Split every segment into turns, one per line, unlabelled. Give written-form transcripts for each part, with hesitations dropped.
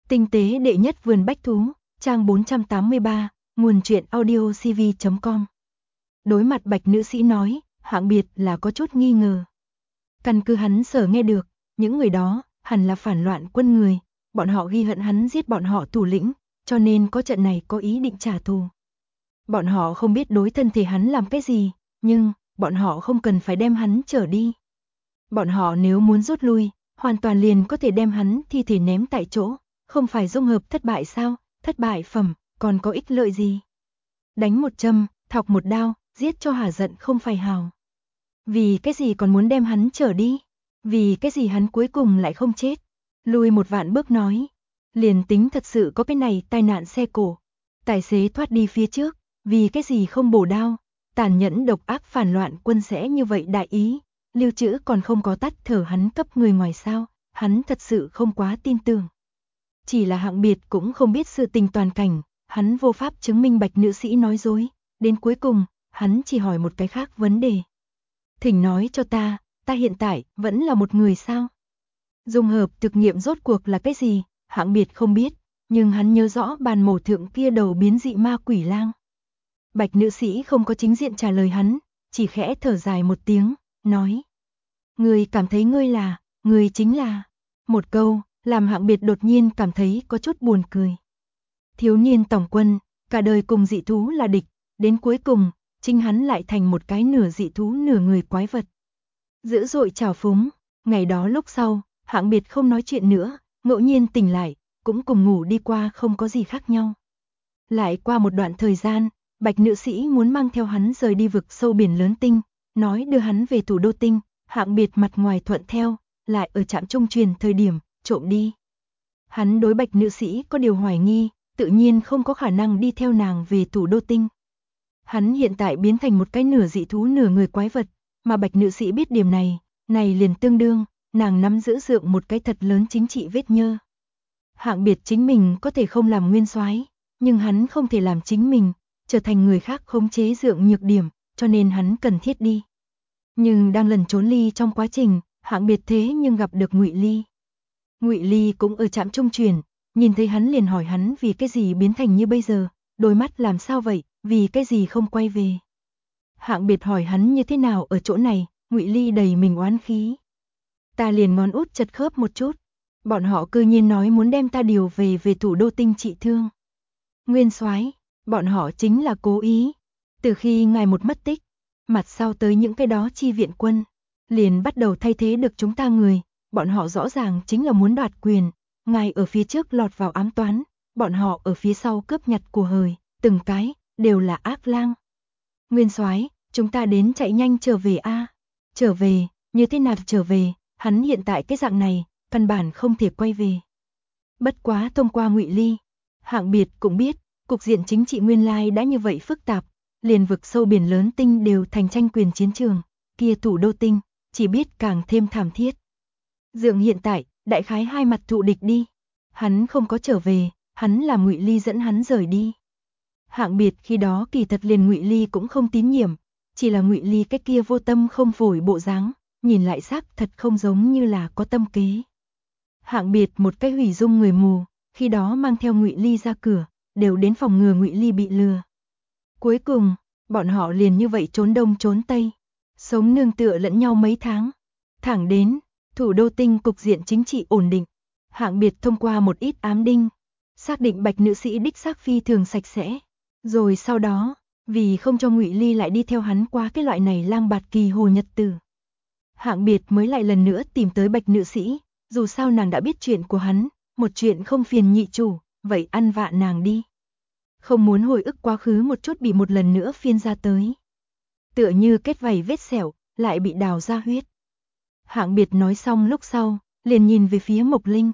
Tinh tế đệ nhất vườn bách thú, trang 483, nguồn truyện audio cv.com. Đối mặt Bạch nữ sĩ nói, Hạng Biệt là có chút nghi ngờ. Căn cứ hắn sở nghe được, những người đó hẳn là phản loạn quân người, bọn họ ghi hận hắn giết bọn họ thủ lĩnh, cho nên có trận này có ý định trả thù. Bọn họ không biết đối thân thể hắn làm cái gì, nhưng bọn họ không cần phải đem hắn trở đi. Bọn họ nếu muốn rút lui, hoàn toàn liền có thể đem hắn thi thể ném tại chỗ, không phải dung hợp thất bại sao, thất bại phẩm, còn có ích lợi gì. Đánh một châm, thọc một đao, giết cho hả giận không phải hào. Vì cái gì còn muốn đem hắn trở đi? Vì cái gì hắn cuối cùng lại không chết? Lùi một vạn bước nói. Liền tính thật sự có cái này tai nạn xe cổ. Tài xế thoát đi phía trước, vì cái gì không bổ đao? Tàn nhẫn độc ác phản loạn quân sẽ như vậy đại ý. Lưu trữ còn không có tắt thở hắn cấp người ngoài sao, hắn thật sự không quá tin tưởng. Chỉ là Hạng Biệt cũng không biết sự tình toàn cảnh, hắn vô pháp chứng minh Bạch nữ sĩ nói dối, đến cuối cùng, hắn chỉ hỏi một cái khác vấn đề. Thỉnh nói cho ta hiện tại vẫn là một người sao? Dung hợp thực nghiệm rốt cuộc là cái gì, Hạng Biệt không biết, nhưng hắn nhớ rõ bàn mổ thượng kia đầu biến dị ma quỷ lang. Bạch nữ sĩ không có chính diện trả lời hắn, chỉ khẽ thở dài một tiếng, nói. Người cảm thấy người chính là. Một câu, làm Hạng Biệt đột nhiên cảm thấy có chút buồn cười. Thiếu niên tổng quân, cả đời cùng dị thú là địch, đến cuối cùng, chính hắn lại thành một cái nửa dị thú nửa người quái vật. Dữ dội trào phúng, ngày đó lúc sau, Hạng Biệt không nói chuyện nữa, ngẫu nhiên tỉnh lại, cũng cùng ngủ đi qua không có gì khác nhau. Lại qua một đoạn thời gian, Bạch nữ sĩ muốn mang theo hắn rời đi vực sâu biển lớn tinh, nói đưa hắn về thủ đô tinh. Hạng Biệt mặt ngoài thuận theo, lại ở trạm trung truyền thời điểm, trộm đi. Hắn đối Bạch nữ sĩ có điều hoài nghi, tự nhiên không có khả năng đi theo nàng về thủ đô tinh. Hắn hiện tại biến thành một cái nửa dị thú nửa người quái vật, mà Bạch nữ sĩ biết điểm này, liền tương đương, nàng nắm giữ dượng một cái thật lớn chính trị vết nhơ. Hạng Biệt chính mình có thể không làm nguyên soái, nhưng hắn không thể làm chính mình, trở thành người khác khống chế dượng nhược điểm, cho nên hắn cần thiết đi. Nhưng đang lần trốn ly trong quá trình, Hạng Biệt thế nhưng gặp được Ngụy Ly. Ngụy Ly cũng ở trạm trung chuyển, nhìn thấy hắn liền hỏi hắn vì cái gì biến thành như bây giờ, đôi mắt làm sao vậy, vì cái gì không quay về. Hạng Biệt hỏi hắn như thế nào ở chỗ này, Ngụy Ly đầy mình oán khí. Ta liền ngón út chật khớp một chút, bọn họ cư nhiên nói muốn đem ta điều về thủ đô tinh trị thương. Nguyên soái, bọn họ chính là cố ý. Từ khi ngài một mất tích, mặt sau tới những cái đó chi viện quân, liền bắt đầu thay thế được chúng ta người, bọn họ rõ ràng chính là muốn đoạt quyền, ngài ở phía trước lọt vào ám toán, bọn họ ở phía sau cướp nhặt của hời, từng cái, đều là ác lang. Nguyên soái, chúng ta đến chạy nhanh trở về a. Trở về, như thế nào trở về, hắn hiện tại cái dạng này, căn bản không thể quay về. Bất quá thông qua Ngụy Ly, Hạng Biệt cũng biết, cục diện chính trị nguyên lai đã như vậy phức tạp, liền vực sâu biển lớn tinh đều thành tranh quyền chiến trường, kia thủ đô tinh, chỉ biết càng thêm thảm thiết. Dượng hiện tại, đại khái hai mặt thụ địch đi. Hắn không có trở về, hắn làm Ngụy Ly dẫn hắn rời đi. Hạng Biệt khi đó kỳ thật liền Ngụy Ly cũng không tín nhiệm, chỉ là Ngụy Ly cái kia vô tâm không phổi bộ dáng, nhìn lại xác thật không giống như là có tâm kế. Hạng Biệt một cái hủy dung người mù, khi đó mang theo Ngụy Ly ra cửa, đều đến phòng ngừa Ngụy Ly bị lừa. Cuối cùng, bọn họ liền như vậy trốn đông trốn tây, sống nương tựa lẫn nhau mấy tháng, thẳng đến thủ đô tinh cục diện chính trị ổn định. Hạng Biệt thông qua một ít ám đinh, xác định Bạch nữ sĩ đích xác phi thường sạch sẽ. Rồi sau đó, vì không cho Ngụy Ly lại đi theo hắn qua cái loại này lang bạt kỳ hồ nhật tử, Hạng Biệt mới lại lần nữa tìm tới Bạch nữ sĩ, dù sao nàng đã biết chuyện của hắn, một chuyện không phiền nhị chủ, vậy ăn vạ nàng đi. Không muốn hồi ức quá khứ một chút bị một lần nữa phiên ra tới. Tựa như kết vảy vết sẹo, lại bị đào ra huyết. Hạng Biệt nói xong lúc sau, liền nhìn về phía Mộc Linh.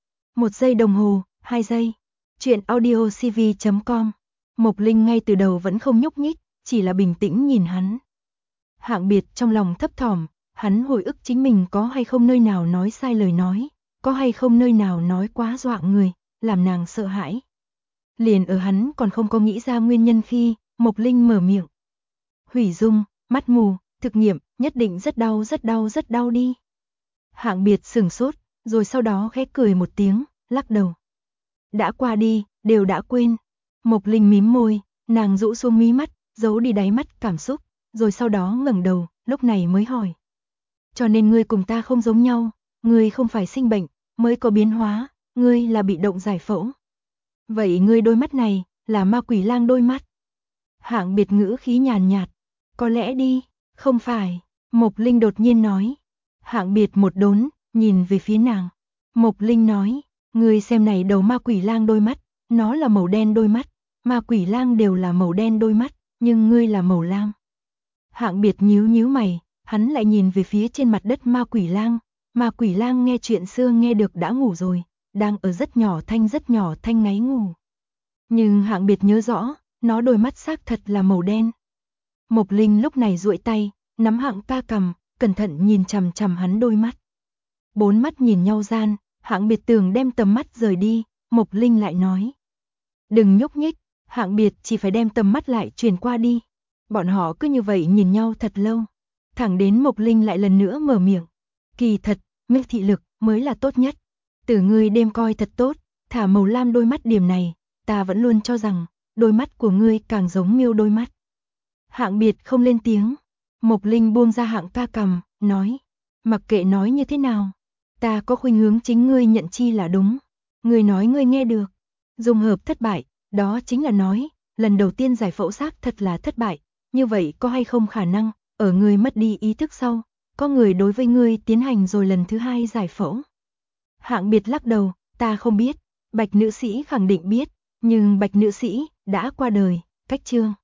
1 giây đồng hồ, 2 giây. Chuyện audio cv.com. Mộc Linh ngay từ đầu vẫn không nhúc nhích, chỉ là bình tĩnh nhìn hắn. Hạng Biệt trong lòng thấp thỏm, hắn hồi ức chính mình có hay không nơi nào nói sai lời nói, có hay không nơi nào nói quá dọa người, làm nàng sợ hãi. Liền ở hắn còn không có nghĩ ra nguyên nhân khi, Mộc Linh mở miệng. Hủy dung, mắt mù, thực nghiệm, nhất định rất đau đi. Hạng Biệt sửng sốt, rồi sau đó khẽ cười một tiếng, lắc đầu. đã qua đi, đều đã quên. Mộc Linh mím môi, nàng rũ xuống mí mắt, giấu đi đáy mắt cảm xúc, rồi sau đó ngẩng đầu, lúc này mới hỏi. Cho nên ngươi cùng ta không giống nhau, ngươi không phải sinh bệnh, mới có biến hóa, ngươi là bị động giải phẫu. Vậy ngươi đôi mắt này, là ma quỷ lang đôi mắt. Hạng Biệt ngữ khí nhàn nhạt, có lẽ đi, không phải, Mộc Linh đột nhiên nói. Hạng Biệt một đốn, nhìn về phía nàng. Mộc Linh nói, ngươi xem này đầu ma quỷ lang đôi mắt, nó là màu đen đôi mắt, ma quỷ lang đều là màu đen đôi mắt, nhưng ngươi là màu lam. Hạng Biệt nhíu mày, hắn lại nhìn về phía trên mặt đất ma quỷ lang nghe chuyện xưa nghe được đã ngủ rồi, đang ở rất nhỏ thanh ngáy ngủ. Nhưng Hạng Biệt nhớ rõ, nó đôi mắt xác thật là màu đen. Mộc Linh lúc này duỗi tay, nắm Hạng ca cầm, cẩn thận nhìn chằm chằm hắn đôi mắt. Bốn mắt nhìn nhau gian, Hạng Biệt tưởng đem tầm mắt rời đi, Mộc Linh lại nói. Đừng nhúc nhích, Hạng Biệt chỉ phải đem tầm mắt lại truyền qua đi. Bọn họ cứ như vậy nhìn nhau thật lâu. Thẳng đến Mộc Linh lại lần nữa mở miệng. Kỳ thật, miếc thị lực mới là tốt nhất. Từ ngươi đêm coi thật tốt, thả màu lam đôi mắt điểm này, ta vẫn luôn cho rằng, đôi mắt của ngươi càng giống Miêu đôi mắt. Hạng Biệt không lên tiếng. Mộc Linh buông ra Hạng ca cầm, nói. Mặc kệ nói như thế nào, ta có khuynh hướng chính ngươi nhận chi là đúng. Ngươi nói ngươi nghe được. Dung hợp thất bại, đó chính là nói, lần đầu tiên giải phẫu xác thật là thất bại. Như vậy có hay không khả năng, ở ngươi mất đi ý thức sau, có người đối với ngươi tiến hành rồi lần thứ hai giải phẫu. Hạng Biệt lắc đầu, ta không biết, Bạch nữ sĩ khẳng định biết, nhưng Bạch nữ sĩ đã qua đời, cách chương.